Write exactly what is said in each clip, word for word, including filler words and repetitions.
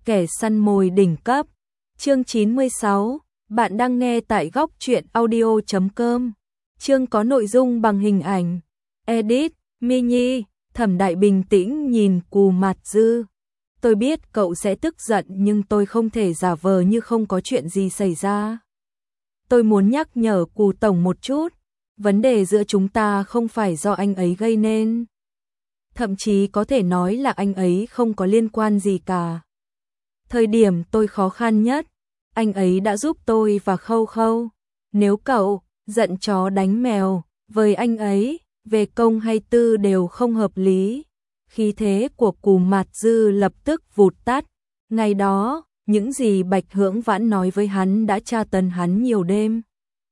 Kẻ săn mồi đỉnh cấp. Chương chín mươi sáu, bạn đang nghe tại góc truyện audio chấm com. Chương có nội dung bằng hình ảnh. Edit, Mini. Thẩm Đại bình tĩnh nhìn Cù Mạt Dư. Tôi biết cậu sẽ tức giận nhưng tôi không thể giả vờ như không có chuyện gì xảy ra. Tôi muốn nhắc nhở Cù Tổng một chút. Vấn đề giữa chúng ta không phải do anh ấy gây nên. Thậm chí có thể nói là anh ấy không có liên quan gì cả. Thời điểm tôi khó khăn nhất, anh ấy đã giúp tôi và Khâu Khâu. Nếu cậu giận chó đánh mèo với anh ấy, về công hay tư đều không hợp lý. Khí thế của Cù Mạt Dư lập tức vụt tắt. Ngày đó, những gì Bạch Hưỡng Vãn nói với hắn đã tra tấn hắn nhiều đêm.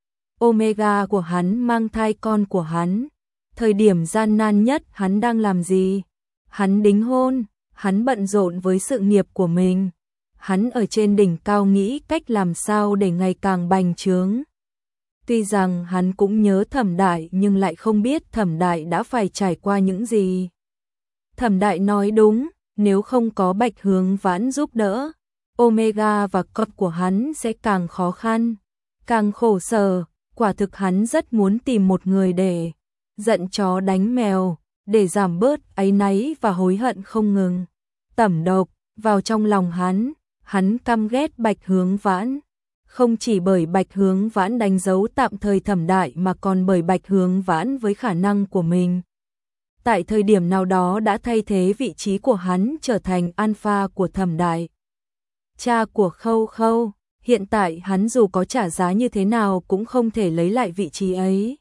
Omega của hắn mang thai con của hắn. Thời điểm gian nan nhất hắn đang làm gì? Hắn đính hôn, hắn bận rộn với sự nghiệp của mình. Hắn ở trên đỉnh cao nghĩ cách làm sao để ngày càng bành trướng. Tuy rằng hắn cũng nhớ Thẩm Đại nhưng lại không biết Thẩm Đại đã phải trải qua những gì. Thẩm Đại nói đúng, nếu không có Bạch Hưỡng Vãn giúp đỡ, Omega và con của hắn sẽ càng khó khăn, càng khổ sở. Quả thực hắn rất muốn tìm một người để giận chó đánh mèo, để giảm bớt áy náy và hối hận không ngừng. Tẩm độc vào trong lòng hắn, hắn căm ghét Bạch Hưỡng Vãn. Không chỉ bởi Bạch Hưỡng Vãn đánh dấu tạm thời Thẩm Đại mà còn bởi Bạch Hưỡng Vãn với khả năng của mình. Tại thời điểm nào đó đã thay thế vị trí của hắn trở thành alpha của Thẩm Đại. Cha của Khâu Khâu, hiện tại hắn dù có trả giá như thế nào cũng không thể lấy lại vị trí ấy.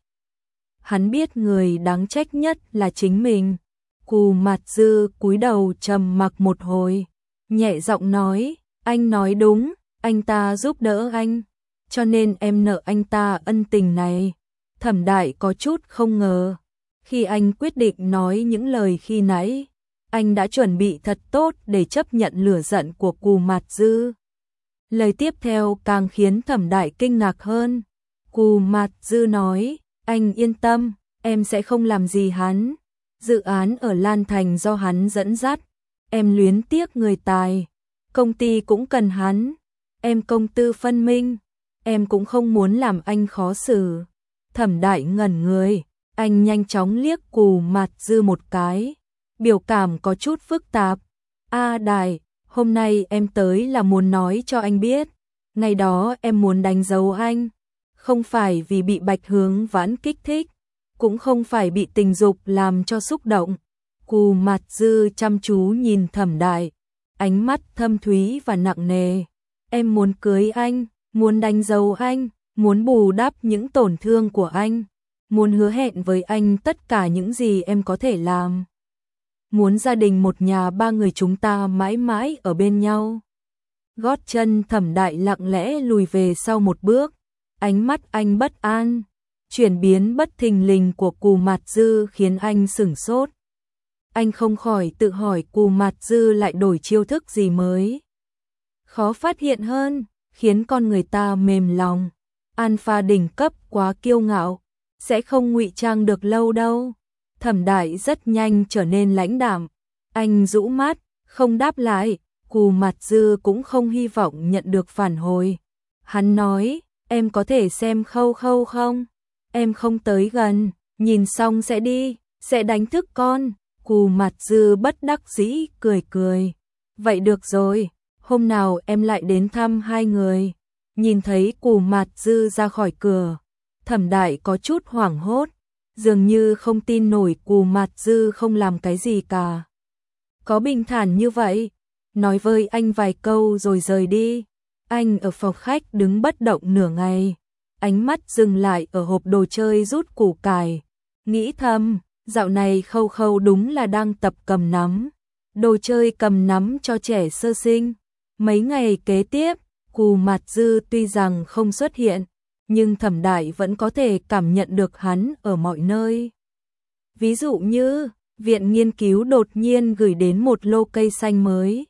Hắn biết người đáng trách nhất là chính mình. Cù Mạt Dư cúi đầu trầm mặc một hồi, nhẹ giọng nói, anh nói đúng, anh ta giúp đỡ anh, cho nên em nợ anh ta ân tình này. Thẩm Đại có chút không ngờ, khi anh quyết định nói những lời khi nãy, anh đã chuẩn bị thật tốt để chấp nhận lửa giận của Cù Mạt Dư. Lời tiếp theo càng khiến Thẩm Đại kinh ngạc hơn. Cù Mạt Dư nói, anh yên tâm, em sẽ không làm gì hắn. Dự án ở Lan Thành do hắn dẫn dắt, em luyến tiếc người tài. Công ty cũng cần hắn, em công tư phân minh, em cũng không muốn làm anh khó xử. Thẩm Đại ngẩn người, anh nhanh chóng liếc Cù Mạt Dư một cái, biểu cảm có chút phức tạp. A Đại, hôm nay em tới là muốn nói cho anh biết, ngày đó em muốn đánh dấu anh, không phải vì bị Bạch Hưỡng Vãn kích thích, cũng không phải bị tình dục làm cho xúc động. Cù Mạt Dư chăm chú nhìn Thẩm Đại, ánh mắt thâm thúy và nặng nề. Em muốn cưới anh, muốn đánh dấu anh, muốn bù đắp những tổn thương của anh, muốn hứa hẹn với anh tất cả những gì em có thể làm. Muốn gia đình một nhà ba người chúng ta mãi mãi ở bên nhau. Gót chân Thẩm Đại lặng lẽ lùi về sau một bước, ánh mắt anh bất an. Chuyển biến bất thình lình của Cù Mạt Dư khiến anh sửng sốt. Anh không khỏi tự hỏi Cù Mạt Dư lại đổi chiêu thức gì mới. Khó phát hiện hơn, khiến con người ta mềm lòng. Alpha đỉnh cấp quá kiêu ngạo, sẽ không ngụy trang được lâu đâu. Thẩm Đại rất nhanh trở nên lãnh đạm. Anh rũ mắt, không đáp lại. Cù Mạt Dư cũng không hy vọng nhận được phản hồi. Hắn nói, em có thể xem Khâu Khâu không? Em không tới gần, nhìn xong sẽ đi, sẽ đánh thức con. Cù Mạt Dư bất đắc dĩ cười cười. Vậy được rồi, hôm nào em lại đến thăm hai người. Nhìn thấy Cù Mạt Dư ra khỏi cửa, Thẩm Đại có chút hoảng hốt, dường như không tin nổi Cù Mạt Dư không làm cái gì cả. Có bình thản như vậy, nói với anh vài câu rồi rời đi. Anh ở phòng khách đứng bất động nửa ngày, ánh mắt dừng lại ở hộp đồ chơi rút củ cải, nghĩ thầm, dạo này Khâu Khâu đúng là đang tập cầm nắm, đồ chơi cầm nắm cho trẻ sơ sinh. Mấy ngày kế tiếp, Cù Mạt Dư tuy rằng không xuất hiện, nhưng Thẩm Đại vẫn có thể cảm nhận được hắn ở mọi nơi. Ví dụ như, viện nghiên cứu đột nhiên gửi đến một lô cây xanh mới.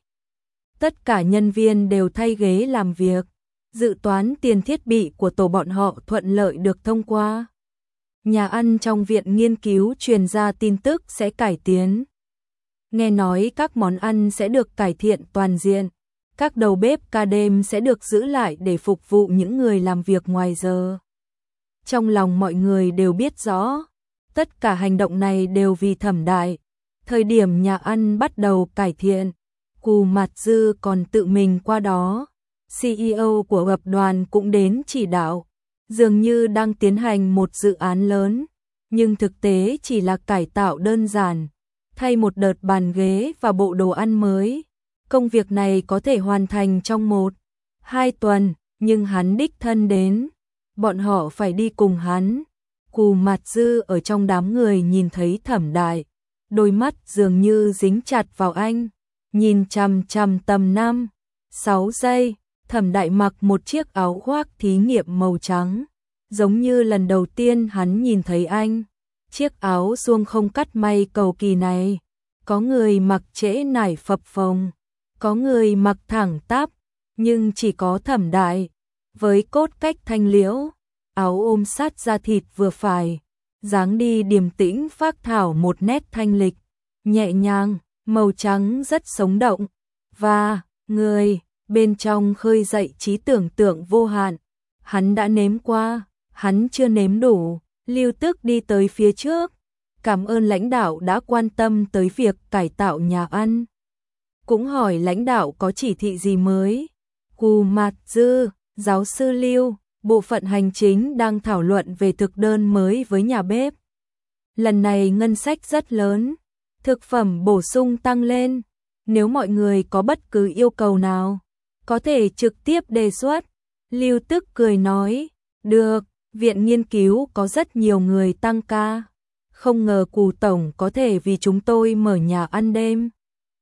Tất cả nhân viên đều thay ghế làm việc, dự toán tiền thiết bị của tổ bọn họ thuận lợi được thông qua. Nhà ăn trong viện nghiên cứu truyền ra tin tức sẽ cải tiến. Nghe nói các món ăn sẽ được cải thiện toàn diện. Các đầu bếp ca đêm sẽ được giữ lại để phục vụ những người làm việc ngoài giờ. Trong lòng mọi người đều biết rõ, tất cả hành động này đều vì Thẩm Đại. Thời điểm nhà ăn bắt đầu cải thiện, Cù Mạt Dư còn tự mình qua đó. xê e ô của tập đoàn cũng đến chỉ đạo, dường như đang tiến hành một dự án lớn, nhưng thực tế chỉ là cải tạo đơn giản, thay một đợt bàn ghế và bộ đồ ăn mới. Công việc này có thể hoàn thành trong một, hai tuần, nhưng hắn đích thân đến, bọn họ phải đi cùng hắn. Cù Mạt Dư ở trong đám người nhìn thấy Thẩm Đại, đôi mắt dường như dính chặt vào anh, nhìn chằm chằm tầm năm, sáu giây. Thẩm Đại mặc một chiếc áo khoác thí nghiệm màu trắng, giống như lần đầu tiên hắn nhìn thấy anh. Chiếc áo suông không cắt may cầu kỳ này, có người mặc trễ nải phập phồng, có người mặc thẳng tắp, nhưng chỉ có Thẩm Đại, với cốt cách thanh liễu, áo ôm sát da thịt vừa phải, dáng đi điềm tĩnh phác thảo một nét thanh lịch, nhẹ nhàng, màu trắng rất sống động, và người bên trong khơi dậy trí tưởng tượng vô hạn. Hắn đã nếm qua, hắn chưa nếm đủ. Lưu Tức đi tới phía trước, cảm ơn lãnh đạo đã quan tâm tới việc cải tạo nhà ăn. Cũng hỏi lãnh đạo có chỉ thị gì mới. Cù Mạt Dư, giáo sư Lưu, bộ phận hành chính đang thảo luận về thực đơn mới với nhà bếp. Lần này ngân sách rất lớn, thực phẩm bổ sung tăng lên. Nếu mọi người có bất cứ yêu cầu nào, có thể trực tiếp đề xuất. Lưu Tức cười nói, được, viện nghiên cứu có rất nhiều người tăng ca. Không ngờ Cù Tổng có thể vì chúng tôi mở nhà ăn đêm.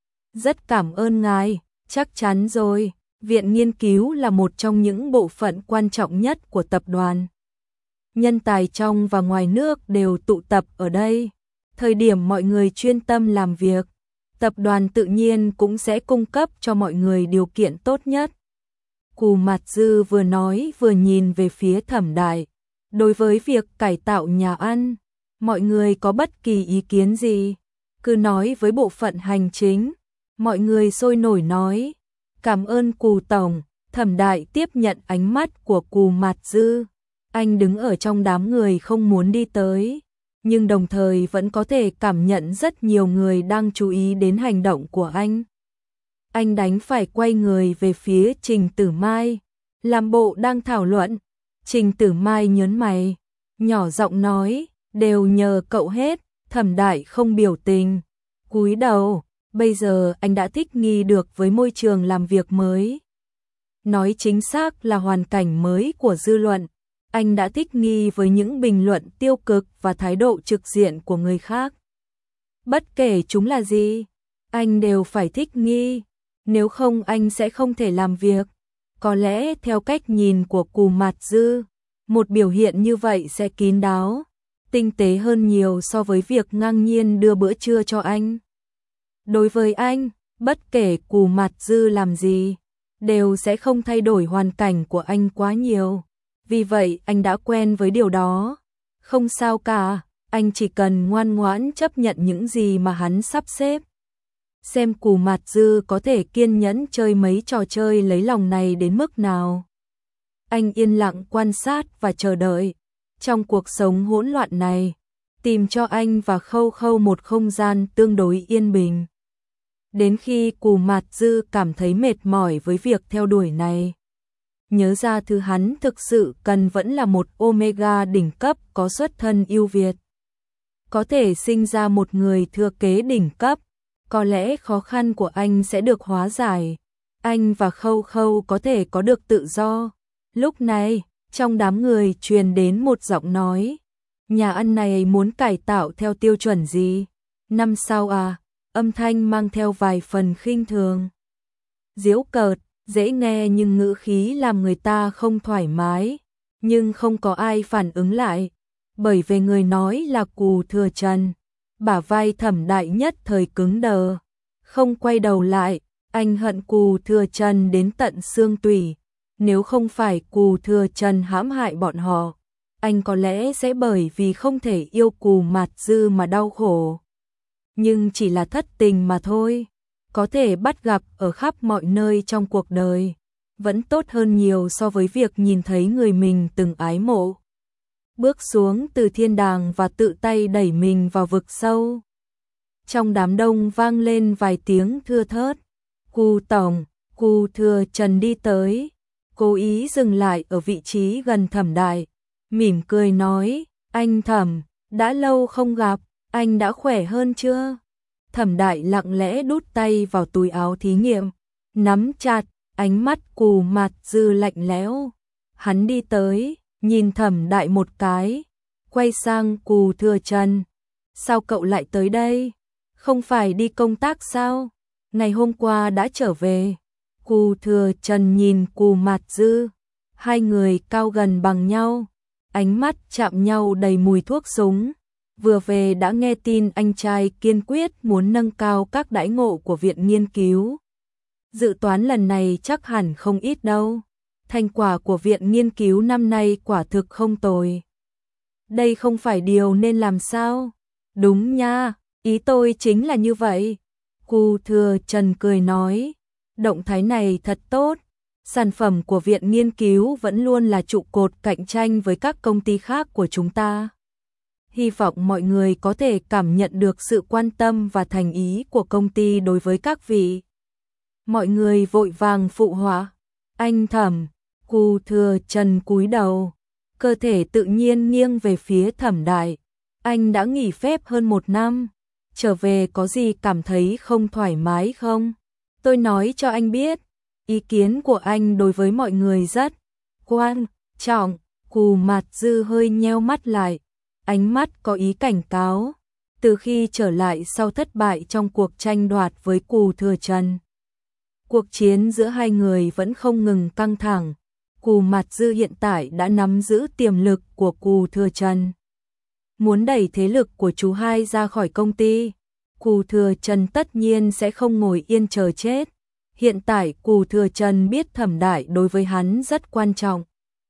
Rất cảm ơn ngài, chắc chắn rồi, viện nghiên cứu là một trong những bộ phận quan trọng nhất của tập đoàn. Nhân tài trong và ngoài nước đều tụ tập ở đây. Thời điểm mọi người chuyên tâm làm việc, tập đoàn tự nhiên cũng sẽ cung cấp cho mọi người điều kiện tốt nhất. Cù Mạt Dư vừa nói vừa nhìn về phía Thẩm Đại. Đối với việc cải tạo nhà ăn, mọi người có bất kỳ ý kiến gì, cứ nói với bộ phận hành chính. Mọi người sôi nổi nói, cảm ơn Cù Tổng. Thẩm Đại tiếp nhận ánh mắt của Cù Mạt Dư. Anh đứng ở trong đám người không muốn đi tới, nhưng đồng thời vẫn có thể cảm nhận rất nhiều người đang chú ý đến hành động của anh. Anh đành phải quay người về phía Trình Tử Mai, làm bộ đang thảo luận. Trình Tử Mai nhớn mày, nhỏ giọng nói, đều nhờ cậu hết. Thẩm Đại không biểu tình, cúi đầu, bây giờ anh đã thích nghi được với môi trường làm việc mới. Nói chính xác là hoàn cảnh mới của dư luận. Anh đã thích nghi với những bình luận tiêu cực và thái độ trực diện của người khác. Bất kể chúng là gì, anh đều phải thích nghi, nếu không anh sẽ không thể làm việc. Có lẽ theo cách nhìn của Cù Mạt Dư, một biểu hiện như vậy sẽ kín đáo, tinh tế hơn nhiều so với việc ngang nhiên đưa bữa trưa cho anh. Đối với anh, bất kể Cù Mạt Dư làm gì, đều sẽ không thay đổi hoàn cảnh của anh quá nhiều. Vì vậy anh đã quen với điều đó. Không sao cả, anh chỉ cần ngoan ngoãn chấp nhận những gì mà hắn sắp xếp. Xem Cù Mạt Dư có thể kiên nhẫn chơi mấy trò chơi lấy lòng này đến mức nào. Anh yên lặng quan sát và chờ đợi. Trong cuộc sống hỗn loạn này, tìm cho anh và Khâu Khâu một không gian tương đối yên bình. Đến khi Cù Mạt Dư cảm thấy mệt mỏi với việc theo đuổi này, nhớ ra thứ hắn thực sự cần vẫn là một Omega đỉnh cấp có xuất thân ưu việt. Có thể sinh ra một người thừa kế đỉnh cấp, có lẽ khó khăn của anh sẽ được hóa giải. Anh và Khâu Khâu có thể có được tự do. Lúc này, trong đám người truyền đến một giọng nói. Nhà ăn này muốn cải tạo theo tiêu chuẩn gì? Năm sao à? Âm thanh mang theo vài phần khinh thường. Giễu cợt, dễ nghe nhưng ngữ khí làm người ta không thoải mái. Nhưng không có ai phản ứng lại. Bởi vì người nói là Cù Thừa Trần. Bả vai Thẩm Đại nhất thời cứng đờ. Không quay đầu lại, anh hận Cù Thừa Trần đến tận xương tủy. Nếu không phải Cù Thừa Trần hãm hại bọn họ, anh có lẽ sẽ bởi vì không thể yêu Cù Mạt Dư mà đau khổ. Nhưng chỉ là thất tình mà thôi. có thể bắt gặp ở khắp mọi nơi trong cuộc đời, vẫn tốt hơn nhiều so với việc nhìn thấy người mình từng ái mộ bước xuống từ thiên đàng và tự tay đẩy mình vào vực sâu. Trong đám đông vang lên vài tiếng thưa thớt. Cù tổng, Cù Thừa Trần đi tới, cố ý dừng lại ở vị trí gần Thẩm Đại, mỉm cười nói, anh Thẩm, đã lâu không gặp, anh đã khỏe hơn chưa? Thẩm Đại lặng lẽ đút tay vào túi áo thí nghiệm, nắm chặt, ánh mắt Cù Mạt Dư lạnh lẽo. Hắn đi tới, nhìn Thẩm Đại một cái, quay sang Cù Thừa Trần. Sao cậu lại tới đây? Không phải đi công tác sao? Ngày hôm qua đã trở về. Cù Thừa Trần nhìn Cù Mạt Dư, hai người cao gần bằng nhau, ánh mắt chạm nhau đầy mùi thuốc súng. Vừa về đã nghe tin anh trai kiên quyết muốn nâng cao các đãi ngộ của viện nghiên cứu. Dự toán lần này chắc hẳn không ít đâu. Thành quả của viện nghiên cứu năm nay quả thực không tồi. Đây không phải điều nên làm sao? Đúng nha, ý tôi chính là như vậy. Cù Thừa Trần cười nói, động thái này thật tốt. Sản phẩm của viện nghiên cứu vẫn luôn là trụ cột cạnh tranh với các công ty khác của chúng ta. Hy vọng mọi người có thể cảm nhận được sự quan tâm và thành ý của công ty đối với các vị. Mọi người vội vàng phụ họa. Anh Thẩm. Cù Thừa Trần cúi đầu, cơ thể tự nhiên nghiêng về phía Thẩm Đại. Anh đã nghỉ phép hơn một năm, trở về có gì cảm thấy không thoải mái không? Tôi nói cho anh biết, ý kiến của anh đối với mọi người rất quan trọng. Cù Mạt Dư hơi nheo mắt lại, ánh mắt có ý cảnh cáo. Từ khi trở lại sau thất bại trong cuộc tranh đoạt với Cù Thừa Trần, cuộc chiến giữa hai người vẫn không ngừng căng thẳng. Cù Mạt Dư hiện tại đã nắm giữ tiềm lực của Cù Thừa Trần, muốn đẩy thế lực của chú hai ra khỏi công ty. Cù Thừa Trần tất nhiên sẽ không ngồi yên chờ chết. Hiện tại Cù Thừa Trần biết Thẩm Đại đối với hắn rất quan trọng,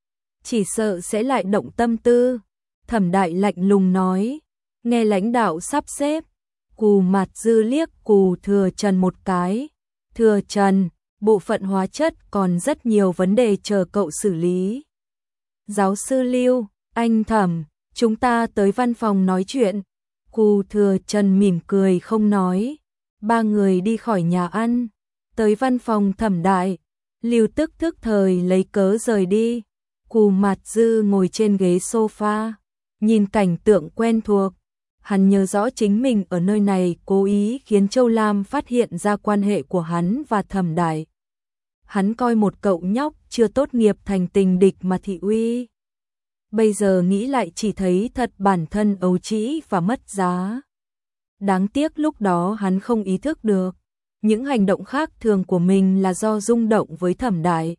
chỉ sợ sẽ lại động tâm tư. Thẩm Đại lạnh lùng nói, nghe lãnh đạo sắp xếp. Cù Mạt Dư liếc Cù Thừa Trần một cái. Thừa Trần, bộ phận hóa chất còn rất nhiều vấn đề chờ cậu xử lý. Giáo sư Lưu, anh Thẩm, chúng ta tới văn phòng nói chuyện. Cù Thừa Trần mỉm cười không nói. Ba người đi khỏi nhà ăn, tới văn phòng Thẩm Đại. Lưu tức thức thời lấy cớ rời đi. Cù Mạt Dư ngồi trên ghế sofa, nhìn cảnh tượng quen thuộc. Hắn nhớ rõ chính mình ở nơi này cố ý khiến Châu Lam phát hiện ra quan hệ của hắn và Thẩm Đại. Hắn coi một cậu nhóc chưa tốt nghiệp thành tình địch mà thị uy. Bây giờ nghĩ lại chỉ thấy thật bản thân ấu trĩ và mất giá. Đáng tiếc lúc đó hắn không ý thức được, những hành động khác thường của mình là do rung động với Thẩm Đại,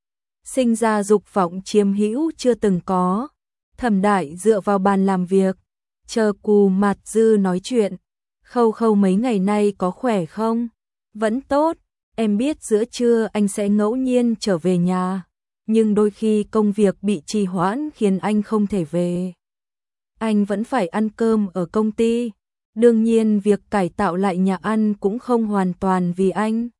sinh ra dục vọng chiếm hữu chưa từng có. Thẩm Đại dựa vào bàn làm việc, chờ Cù Mạt Dư nói chuyện. Khâu Khâu mấy ngày nay có khỏe không? Vẫn tốt, em biết giữa trưa anh sẽ ngẫu nhiên trở về nhà, nhưng đôi khi công việc bị trì hoãn khiến anh không thể về. Anh vẫn phải ăn cơm ở công ty. Đương nhiên việc cải tạo lại nhà ăn cũng không hoàn toàn vì anh,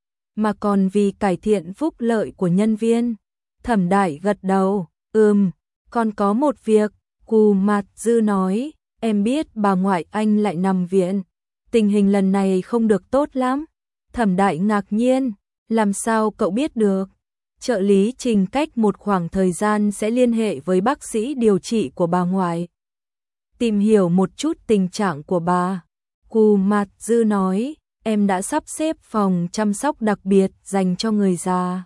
mà còn vì cải thiện phúc lợi của nhân viên. Thẩm Đại gật đầu, ừm, còn có một việc. Cù Mạt Dư nói, em biết bà ngoại anh lại nằm viện, tình hình lần này không được tốt lắm. Thẩm Đại ngạc nhiên, làm sao cậu biết được? Trợ lý Trình cách một khoảng thời gian sẽ liên hệ với bác sĩ điều trị của bà ngoại, tìm hiểu một chút tình trạng của bà. Cù Mạt Dư nói, em đã sắp xếp phòng chăm sóc đặc biệt dành cho người già.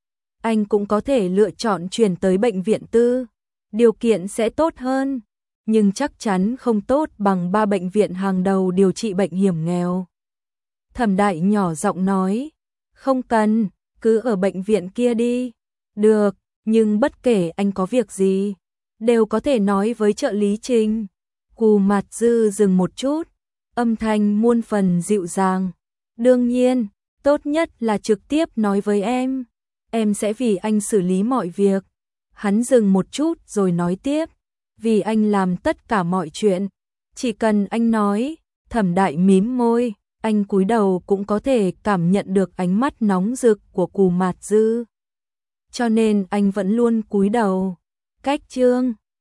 Anh cũng có thể lựa chọn chuyển tới bệnh viện tư, điều kiện sẽ tốt hơn, nhưng chắc chắn không tốt bằng ba bệnh viện hàng đầu điều trị bệnh hiểm nghèo. Thẩm Đại nhỏ giọng nói, không cần, cứ ở bệnh viện kia đi. Được, nhưng bất kể anh có việc gì, đều có thể nói với trợ lý Trình. Cù Mạt Dư dừng một chút, âm thanh muôn phần dịu dàng. Đương nhiên, tốt nhất là trực tiếp nói với em. Em sẽ vì anh xử lý mọi việc. Hắn dừng một chút rồi nói tiếp, vì anh làm tất cả mọi chuyện, chỉ cần anh nói. Thẩm Đại mím môi, anh cúi đầu cũng có thể cảm nhận được ánh mắt nóng rực của Cù Mạt Dư. Cho nên anh vẫn luôn cúi đầu. Cách chương